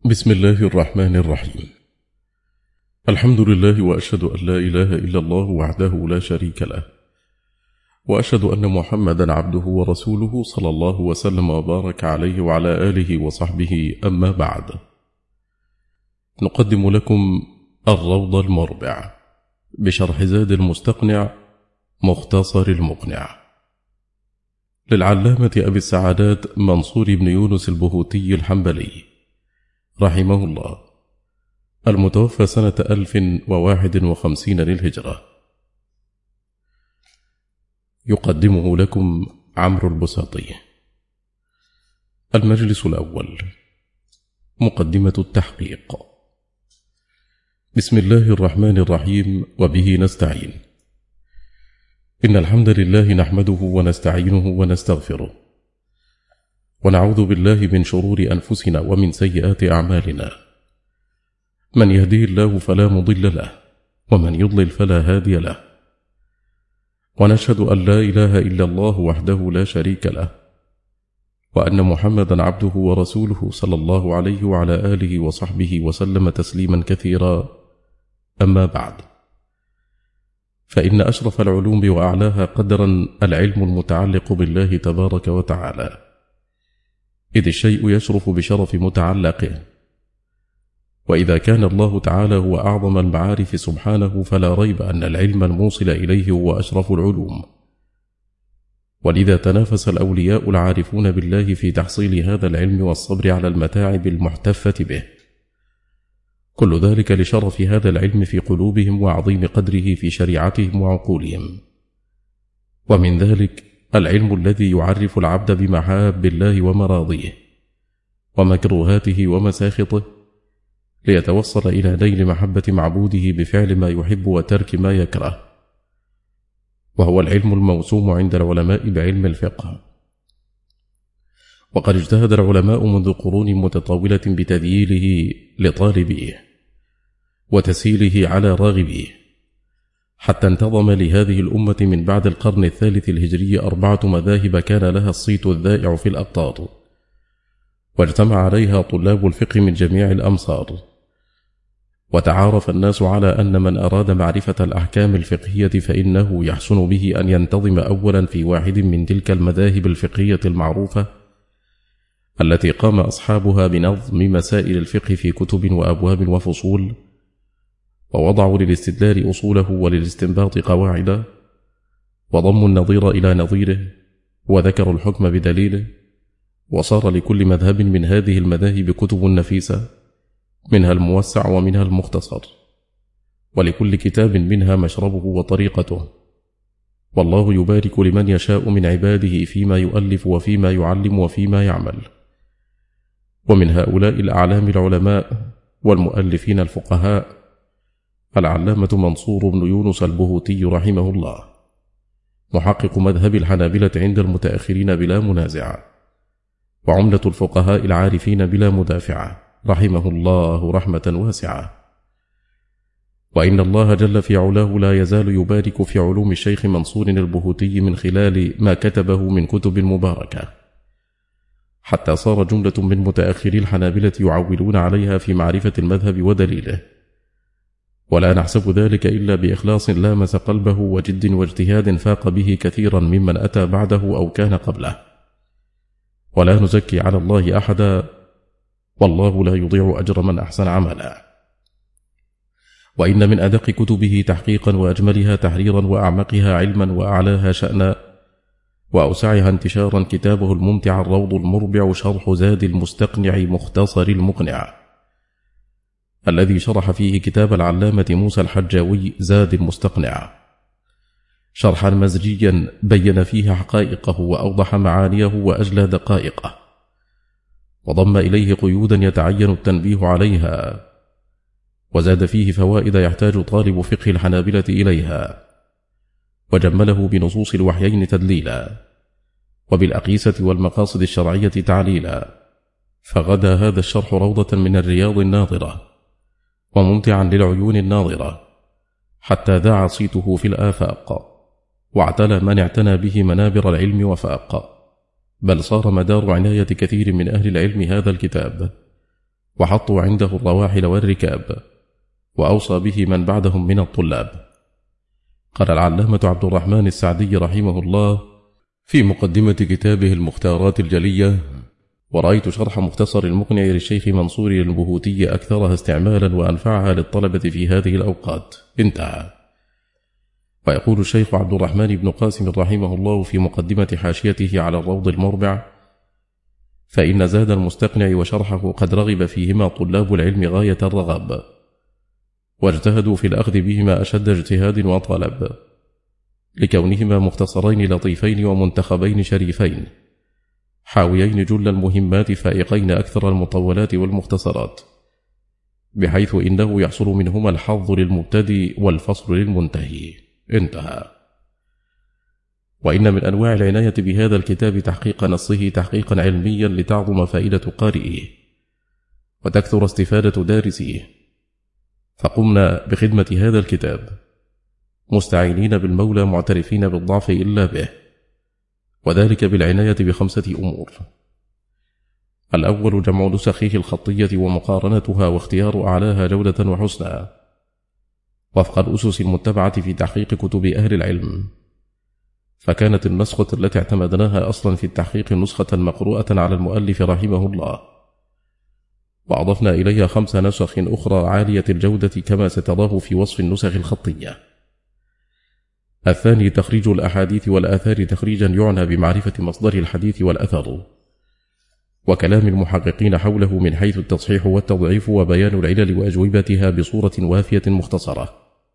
بسم الله الرحمن الرحيم. الحمد لله، وأشهد أن لا إله إلا الله وحده لا شريك له، وأشهد أن محمدا عبده ورسوله صلى الله وسلم وبارك عليه وعلى آله وصحبه. أما بعد، نقدم لكم الروض المربع بشرح زاد المستقنع مختصر المقنع للعلامة أبي السعادات منصور بن يونس البهوتي الحنبلي رحمه الله، المتوفى سنة 1051 للهجرة. يقدمه لكم عمرو البساطي. المجلس الأول. مقدمة التحقيق. بسم الله الرحمن الرحيم، وبه نستعين. إن الحمد لله نحمده ونستعينه ونستغفره، ونعوذ بالله من شرور أنفسنا ومن سيئات أعمالنا. من يهديه الله فلا مضل له، ومن يضلل فلا هادي له. ونشهد أن لا إله إلا الله وحده لا شريك له، وأن محمدا عبده ورسوله صلى الله عليه وعلى آله وصحبه وسلم تسليما كثيرا. أما بعد، فإن أشرف العلوم وأعلاها قدرا العلم المتعلق بالله تبارك وتعالى، إذ الشيء يشرف بشرف متعلقه، وإذا كان الله تعالى هو أعظم المعارف سبحانه، فلا ريب أن العلم الموصل إليه هو أشرف العلوم. ولذا تنافس الأولياء العارفون بالله في تحصيل هذا العلم والصبر على المتاعب المحتفة به، كل ذلك لشرف هذا العلم في قلوبهم وعظيم قدره في شريعتهم وعقولهم. ومن ذلك العلم الذي يعرف العبد بمحاب الله ومراضيه ومكروهاته ومساخطه، ليتوصل إلى نيل محبة معبوده بفعل ما يحب وترك ما يكره، وهو العلم الموسوم عند العلماء بعلم الفقه. وقد اجتهد العلماء منذ قرون متطاولة بتذييله لطالبيه وتسهيله على راغبيه، حتى انتظم لهذه الأمة من بعد القرن الثالث الهجري 4 مذاهب كان لها الصيت الذائع في الأقطار، واجتمع عليها طلاب الفقه من جميع الأمصار. وتعارف الناس على أن من أراد معرفة الأحكام الفقهية فإنه يحسن به أن ينتظم أولا في واحد من تلك المذاهب الفقهية المعروفة التي قام أصحابها بنظم مسائل الفقه في كتب وأبواب وفصول، ووضعوا للاستدلال أصوله وللاستنباط قواعده، وضموا النظير إلى نظيره، وذكروا الحكم بدليله. وصار لكل مذهب من هذه المذاهب كتب نفيسة، منها الموسع ومنها المختصر، ولكل كتاب منها مشربه وطريقته. والله يبارك لمن يشاء من عباده فيما يؤلف وفيما يعلم وفيما يعمل. ومن هؤلاء الأعلام العلماء والمؤلفين الفقهاء العلامة منصور بن يونس البهوتي رحمه الله، محقق مذهب الحنابلة عند المتأخرين بلا منازع، وعملة الفقهاء العارفين بلا مدافعة، رحمه الله رحمة واسعة. وإن الله جل في علاه لا يزال يبارك في علوم الشيخ منصور البهوتي من خلال ما كتبه من كتب مباركة، حتى صار جملة من متأخري الحنابلة يعولون عليها في معرفة المذهب ودليله. ولا نحسب ذلك إلا بإخلاص لامس قلبه وجد واجتهاد فاق به كثيرا ممن أتى بعده أو كان قبله. ولا نزكي على الله أحدا، والله لا يضيع أجر من أحسن عملا. وإن من أدق كتبه تحقيقا وأجملها تحريرا وأعمقها علما وأعلاها شأنا وأوسعها انتشارا كتابه الممتع الروض المربع شرح زاد المستقنع مختصر المقنع، الذي شرح فيه كتاب العلامة موسى الحجاوي زاد المستقنع شرحا مزجيا بين فيه حقائقه وأوضح معانيه وأجلى دقائقه، وضم إليه قيودا يتعين التنبيه عليها، وزاد فيه فوائد يحتاج طالب فقه الحنابلة إليها، وجمله بنصوص الوحيين تدليلا، وبالأقيسة والمقاصد الشرعية تعليلا. فغدا هذا الشرح روضة من الرياض الناظرة، وممتعا للعيون الناظرة، حتى ذاع صيته في الآفاق، واعتلى من اعتنى به منابر العلم وفاق، بل صار مدار عناية كثير من أهل العلم هذا الكتاب، وحطوا عنده الرواحل والركاب، وأوصى به من بعدهم من الطلاب. قال العلامة عبد الرحمن السعدي رحمه الله في مقدمة كتابه المختارات الجلية: ورأيت شرح مختصر المقنع للشيخ منصور البهوتي أكثرها استعمالا وأنفعها للطلبة في هذه الأوقات. انتهى. ويقول الشيخ عبد الرحمن بن قاسم رحمه الله في مقدمة حاشيته على الروض المربع: فإن زاد المستقنع وشرحه قد رغب فيهما طلاب العلم غاية الرغب، واجتهدوا في الأخذ بهما أشد اجتهاد وطلب، لكونهما مختصرين لطيفين ومنتخبين شريفين، حاويين جل المهمات فائقين أكثر المطولات والمختصرات، بحيث إنه يحصل منهما الحظ للمبتدئ والفصل للمنتهي. انتهى. وإن من أنواع العناية بهذا الكتاب تحقيق نصه تحقيقا علميا لتعظم فائدة قارئه وتكثر استفادة دارسيه، فقمنا بخدمة هذا الكتاب مستعينين بالمولى معترفين بالضعف إلا به، وذلك بالعناية ب5 أمور: الأول جمع نسخه الخطية ومقارنتها واختيار أعلاها جودة وحسنى وفق الأسس المتبعة في تحقيق كتب أهل العلم، فكانت النسخة التي اعتمدناها أصلا في التحقيق نسخة مقروءة على المؤلف رحمه الله، وأضفنا إليها 5 نسخ أخرى عالية الجودة كما ستراه في وصف النسخ الخطية. الثاني تخريج الأحاديث والآثار تخريجا يعنى بمعرفة مصدر الحديث والأثر وكلام المحققين حوله من حيث التصحيح والتضعيف وبيان العلل وأجوبتها بصورة وافية مختصرة.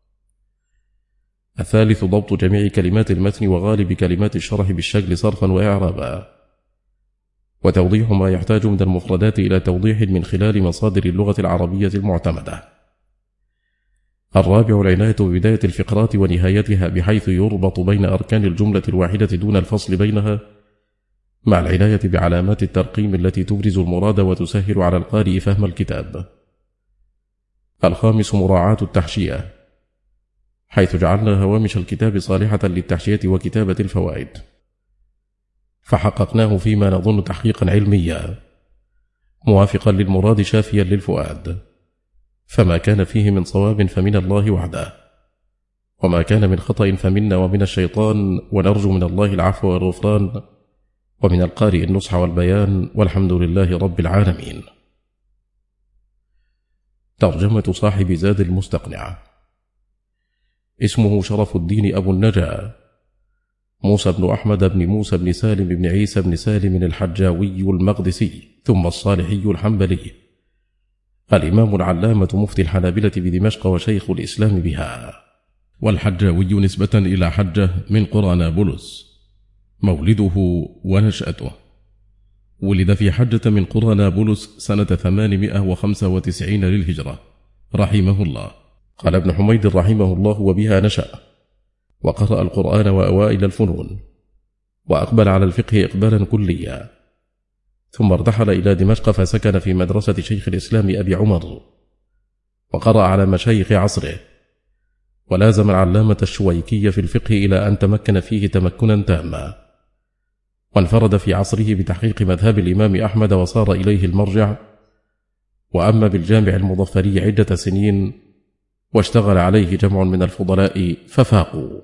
الثالث ضبط جميع كلمات المتن وغالب كلمات الشرح بالشكل صرفا وإعرابا، وتوضيح ما يحتاج من المفردات إلى توضيح من خلال مصادر اللغة العربية المعتمدة. الرابع العناية ببداية الفقرات ونهايتها بحيث يربط بين أركان الجملة الواحدة دون الفصل بينها، مع العناية بعلامات الترقيم التي تبرز المراد وتسهل على القارئ فهم الكتاب. الخامس مراعاة التحشية، حيث جعلنا هوامش الكتاب صالحة للتحشية وكتابة الفوائد، فحققناه فيما نظن تحقيقا علميا موافقا للمراد شافيا للفؤاد، فما كان فيه من صواب فمن الله وحده، وما كان من خطأ فمنا ومن الشيطان، ونرجو من الله العفو والغفران، ومن القارئ النصح والبيان، والحمد لله رب العالمين. ترجمة صاحب زاد المستقنع: اسمه شرف الدين أبو النجا موسى بن أحمد بن موسى بن سالم بن عيسى بن سالم الحجاوي المقدسي ثم الصالحي الحنبلي، الإمام العلامة مفتي الحنابلة بدمشق وشيخ الإسلام بها. والحجاوي نسبة إلى حجة من قرى نابلس. مولده ونشأته: ولد في حجة من قرى نابلس سنة 895 للهجرة رحمه الله. قال ابن حميد رحمه الله: وبها نشأ، وقرأ القرآن وأوائل الفنون، وأقبل على الفقه إقبالا كليا، ثم ارتحل إلى دمشق فسكن في مدرسة شيخ الإسلام أبي عمر، وقرأ على مشايخ عصره، ولازم العلامة الشويكي في الفقه إلى أن تمكن فيه تمكنا تاما، وانفرد في عصره بتحقيق مذهب الإمام أحمد وصار إليه المرجع، وأما بالجامع المظفري عدة سنين، واشتغل عليه جمع من الفضلاء ففاقوا.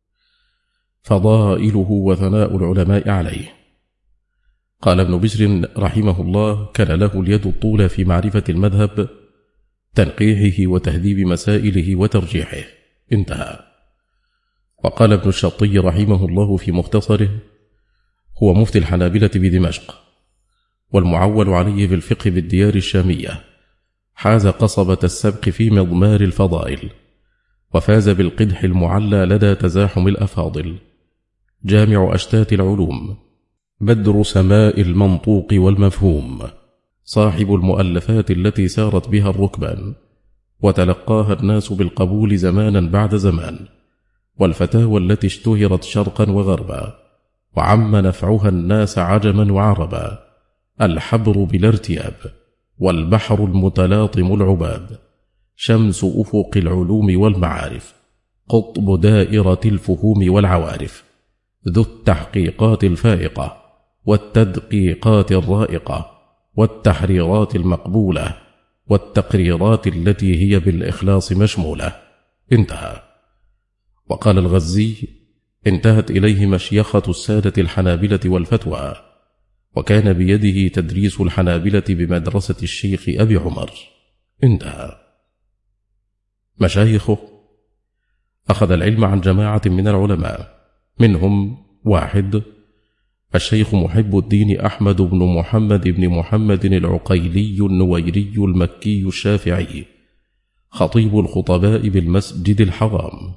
فضائله وثناء العلماء عليه. قال ابن بشر رحمه الله: كان له اليد الطولى في معرفة المذهب، تنقيحه وتهذيب مسائله وترجيحه. انتهى. وقال ابن الشطي رحمه الله في مختصره: هو مفتي الحنابلة بدمشق، والمعول عليه في الفقه بالديار الشامية، حاز قصبة السبق في مضمار الفضائل، وفاز بالقدح المعلى لدى تزاحم الأفاضل، جامع أشتات العلوم، بدر سماء المنطوق والمفهوم، صاحب المؤلفات التي سارت بها الركبان وتلقاها الناس بالقبول زمانا بعد زمان، والفتاوى التي اشتهرت شرقا وغربا، وعم نفعها الناس عجما وعربا، الحبر بلا ارتياب، والبحر المتلاطم العباب، شمس أفق العلوم والمعارف، قطب دائرة الفهوم والعوارف، ذو التحقيقات الفائقة والتدقيقات الرائقة والتحريرات المقبولة، والتقريرات التي هي بالإخلاص مشمولة. انتهى. وقال الغزي: انتهت إليه مشيخة السادة الحنابلة والفتوى، وكان بيده تدريس الحنابلة بمدرسة الشيخ أبي عمر. انتهى. مشايخه: أخذ العلم عن جماعة من العلماء، منهم: 1. الشيخ محب الدين أحمد بن محمد بن محمد العقيلي النويري المكي الشافعي، خطيب الخطباء بالمسجد الحرام.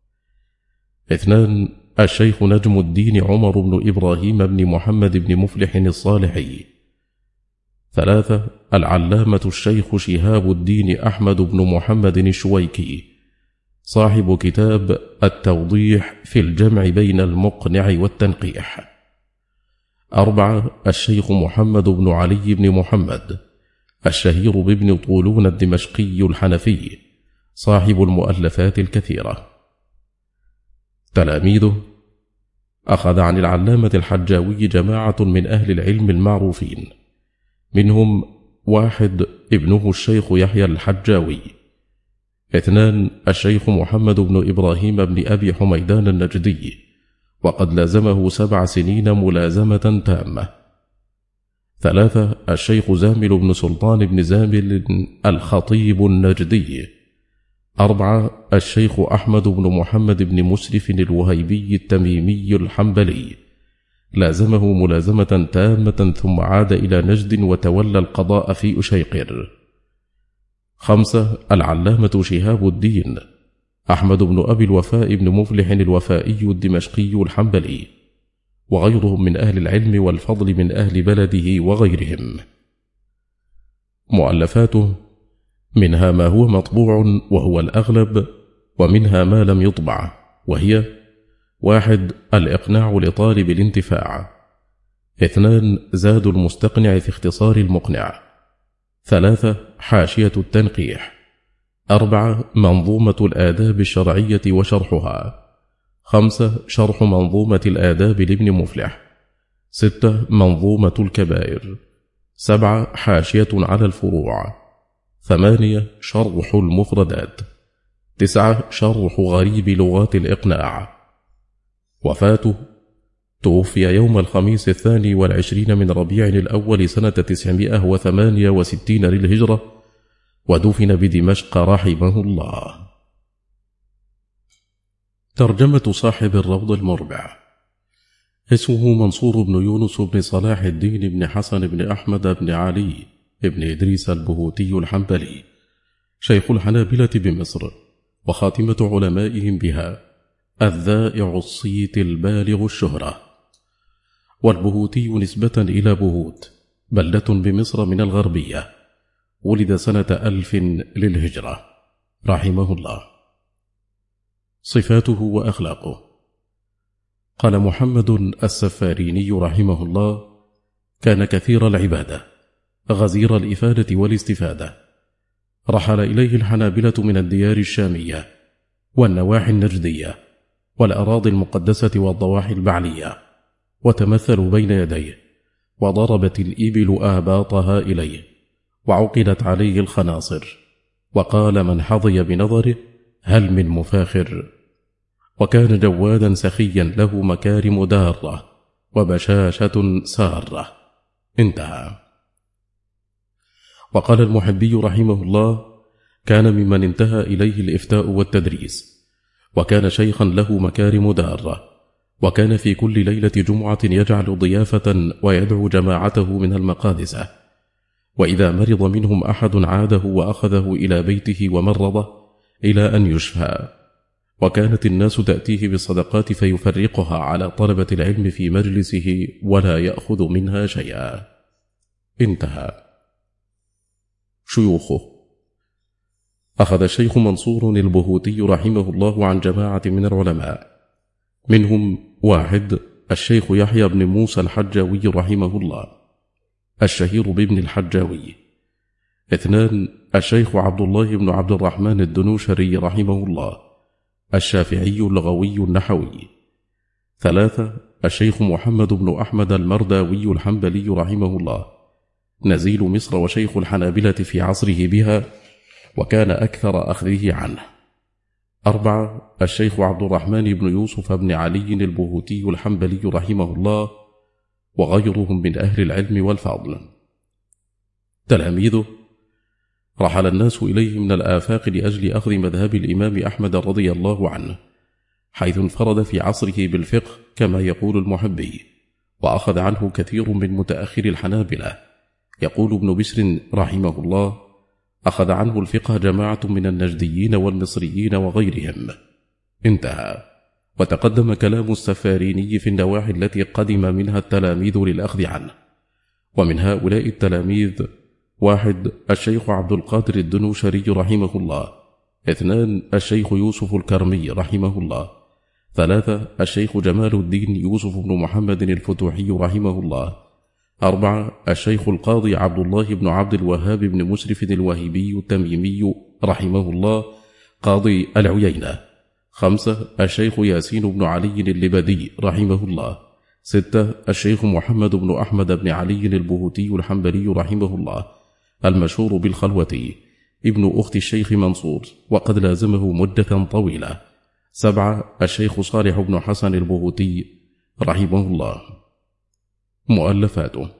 2. الشيخ نجم الدين عمر بن إبراهيم بن محمد بن مفلح الصالحي. 3. العلامة الشيخ شهاب الدين أحمد بن محمد الشويكي، صاحب كتاب التوضيح في الجمع بين المقنع والتنقيح. 4. الشيخ محمد بن علي بن محمد الشهير بابن طولون الدمشقي الحنفي، صاحب المؤلفات الكثيرة. تلاميذه: أخذ عن العلامة الحجاوي جماعة من أهل العلم المعروفين، منهم: 1. ابنه الشيخ يحيى الحجاوي. 2. الشيخ محمد بن إبراهيم بن أبي حميدان النجدي، وقد لازمه 7 سنين ملازمة تامة. 3. الشيخ زامل بن سلطان بن زامل الخطيب النجدي. 4. الشيخ أحمد بن محمد بن مسرف الوهيبي التميمي الحنبلي، لازمه ملازمة تامة ثم عاد إلى نجد وتولى القضاء في أشيقر. 5. العلامة شهاب الدين أحمد بن أبي الوفاء بن مفلح الوفائي الدمشقي الحنبلي، وغيرهم من أهل العلم والفضل من أهل بلده وغيرهم. مؤلفاته: منها ما هو مطبوع وهو الأغلب، ومنها ما لم يطبع، وهي: 1. الإقناع لطالب الانتفاع. 2. زاد المستقنع في اختصار المقنع. 3. حاشية التنقيح. 4. منظومة الآداب الشرعية وشرحها. 5. شرح منظومة الآداب لابن مفلح. 6. منظومة الكبائر. 7. حاشية على الفروع. 8. شرح المفردات. 9. شرح غريب لغات الإقناع. وفاته: توفي يوم الخميس 22 من ربيع الأول سنة 968 للهجرة، ودفن بدمشق رحمه الله. ترجمة صاحب الروض المربع: اسمه منصور بن يونس بن صلاح الدين بن حسن بن أحمد بن علي بن إدريس البهوتي الحنبلي، شيخ الحنابلة بمصر، وخاتمة علمائهم بها، الذائع الصيت البالغ الشهرة. والبهوتي نسبة إلى بهوت، بلدة بمصر من الغربية، ولد سنة 1000 للهجرة، رحمه الله. صفاته وأخلاقه: قال محمد السفاريني رحمه الله: كان كثير العبادة، غزير الإفادة والاستفادة، رحل إليه الحنابلة من الديار الشامية والنواحي النجدية والأراضي المقدسة والضواحي البعلية، وتمثلوا بين يديه، وضربت الإبل آباطها إليه، وعقدت عليه الخناصر، وقال من حظي بنظره: هل من مفاخر؟ وكان جوادا سخيا له مكارم دارة وبشاشة سارة. انتهى. وقال المحبي رحمه الله: كان ممن انتهى إليه الإفتاء والتدريس، وكان شيخا له مكارم دارة، وكان في كل ليلة جمعة يجعل ضيافة ويدعو جماعته من المقادسة، وإذا مرض منهم أحد عاده وأخذه إلى بيته ومرضه إلى أن يشفى، وكانت الناس تأتيه بالصدقات فيفرقها على طلبة العلم في مجلسه ولا يأخذ منها شيئا. انتهى. شيوخه: أخذ الشيخ منصور البهوتي رحمه الله عن جماعة من العلماء، منهم: 1. الشيخ يحيى بن موسى الحجاوي رحمه الله، الشهير بابن الحجاوي. 2. الشيخ عبد الله بن عبد الرحمن الدنوشري رحمه الله، الشافعي اللغوي النحوي. 3. الشيخ محمد بن أحمد المرداوي الحنبلي رحمه الله، نزيل مصر وشيخ الحنابلة في عصره بها، وكان أكثر أخذه عنه. 4 الشيخ عبد الرحمن بن يوسف بن علي البهوتي الحنبلي رحمه الله، وغيرهم من أهل العلم والفضل. تلاميذه رحل الناس إليه من الآفاق لأجل أخذ مذهب الإمام أحمد رضي الله عنه، حيث انفرد في عصره بالفقه كما يقول المحبي، وأخذ عنه كثير من متأخر الحنابلة. يقول ابن بشر رحمه الله: أخذ عنه الفقه جماعة من النجديين والمصريين وغيرهم. انتهى. وتقدم كلام السفاريني في النواحي التي قدم منها التلاميذ للأخذ عنه. ومن هؤلاء التلاميذ: 1 الشيخ عبد القادر الدنوشري رحمه الله. 2 الشيخ يوسف الكرمي رحمه الله. 3 الشيخ جمال الدين يوسف بن محمد الفتوحي رحمه الله. 4 الشيخ القاضي عبد الله بن عبد الوهاب بن مشرف الوهيبي التميمي رحمه الله، قاضي العيينة. 5 الشيخ ياسين بن علي اللبدي رحمه الله. 6 الشيخ محمد بن أحمد بن علي البهوتي الحنبلي رحمه الله، المشهور بالخلوتي، ابن أخت الشيخ منصور، وقد لازمه مدة طويلة. 7 الشيخ صالح بن حسن البهوتي رحمه الله. مؤلفاته: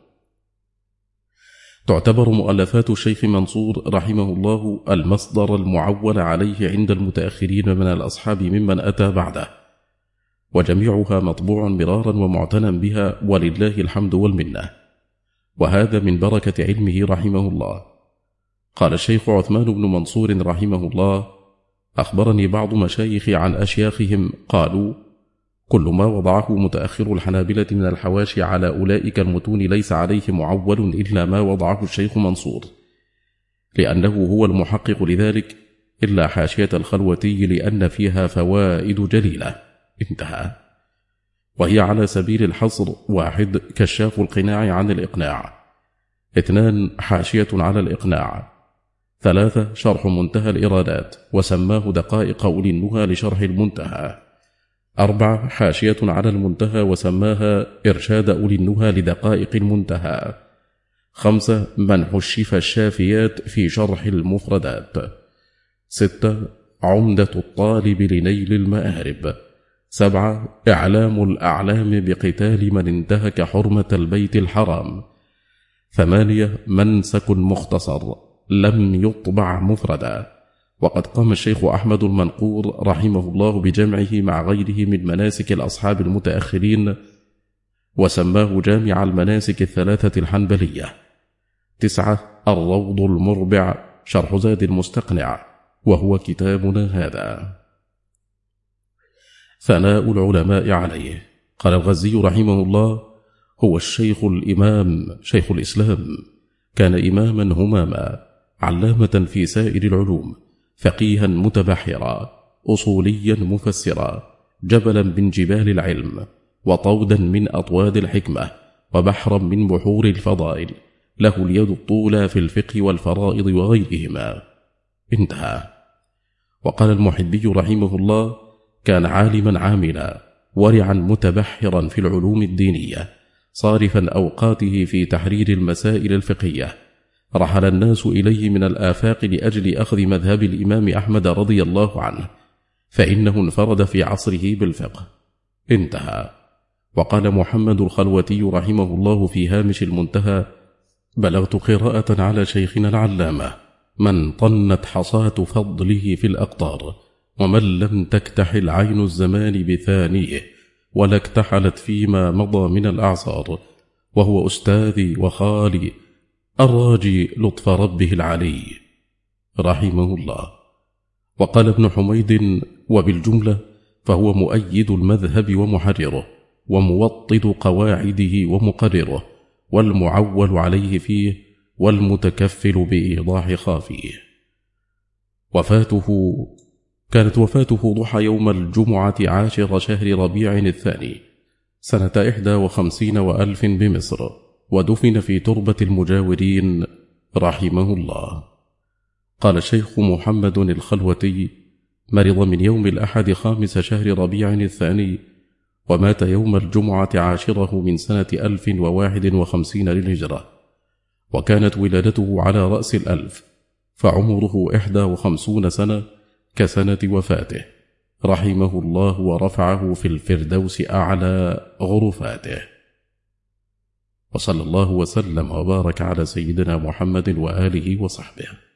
تعتبر مؤلفات الشيخ منصور رحمه الله المصدر المعول عليه عند المتأخرين من الأصحاب ممن أتى بعده، وجميعها مطبوع مرارا ومعتنى بها ولله الحمد والمنة، وهذا من بركة علمه رحمه الله. قال الشيخ عثمان بن منصور رحمه الله: أخبرني بعض مشايخي عن أشياخهم قالوا: كل ما وضعه متأخر الحنابلة من الحواشي على أولئك المتون ليس عليه معول إلا ما وضعه الشيخ منصور، لأنه هو المحقق لذلك، إلا حاشية الخلوتي لأن فيها فوائد جليلة. انتهى. وهي على سبيل الحصر: 1 كشاف القناع عن الإقناع. 2 حاشية على الإقناع. 3 شرح منتهى الإرادات، وسماه دقائق أولي النهى لشرح المنتهى. 4 حاشية على المنتهى، وسماها إرشاد أولي النهى لدقائق المنتهى. 5 منح الشفا الشافيات في شرح المفردات. 6 عمدة الطالب لنيل المآرب. 7 إعلام الأعلام بقتال من انتهك حرمة البيت الحرام. 8 منسك مختصر لم يطبع مفردا، وقد قام الشيخ أحمد المنقور رحمه الله بجمعه مع غيره من مناسك الأصحاب المتأخرين، وسماه جامع المناسك الثلاثة الحنبلية. 9 الروض المربع شرح زاد المستقنع، وهو كتابنا هذا. ثناء العلماء عليه. قال الغزي رحمه الله: هو الشيخ الإمام شيخ الإسلام، كان إماما هماما، علامة في سائر العلوم، فقيها متبحرا، أصوليا مفسرا، جبلا من جبال العلم، وطودا من أطواد الحكمة، وبحرا من بحور الفضائل، له اليد الطولى في الفقه والفرائض وغيرهما. انتهى. وقال المحبي رحمه الله: كان عالما عاملا، ورعا متبحرا في العلوم الدينية، صارفا أوقاته في تحرير المسائل الفقهية. رحل الناس إليه من الآفاق لأجل أخذ مذهب الإمام أحمد رضي الله عنه، فإنه انفرد في عصره بالفقه. انتهى. وقال محمد الخلوتي رحمه الله في هامش المنتهى: بلغت قراءة على شيخنا العلامة من طنت حصاة فضله في الأقطار، ومن لم تكتحل عين الزمان بثانيه، ولا اكتحلت فيما مضى من الأعصار، وهو أستاذي وخالي الراجي لطف ربه العلي رحمه الله. وقال ابن حميد: وبالجملة فهو مؤيد المذهب ومحرره، وموطد قواعده ومقرره، والمعول عليه فيه، والمتكفل بإيضاح خافيه. كانت وفاته ضحى يوم الجمعة 10 شهر ربيع الثاني سنة 51 وألف بمصر، ودفن في تربة المجاورين رحمه الله. قال الشيخ محمد الخلوتي: مرض من يوم الأحد 5 شهر ربيع الثاني، ومات يوم الجمعة 10 من سنة 1051 للهجرة، وكانت ولادته على رأس 1000، فعمره 51 سنة كسنة وفاته، رحمه الله ورفعه في الفردوس أعلى غرفاته. وصلى الله وسلم وبارك على سيدنا محمد وآله وصحبه.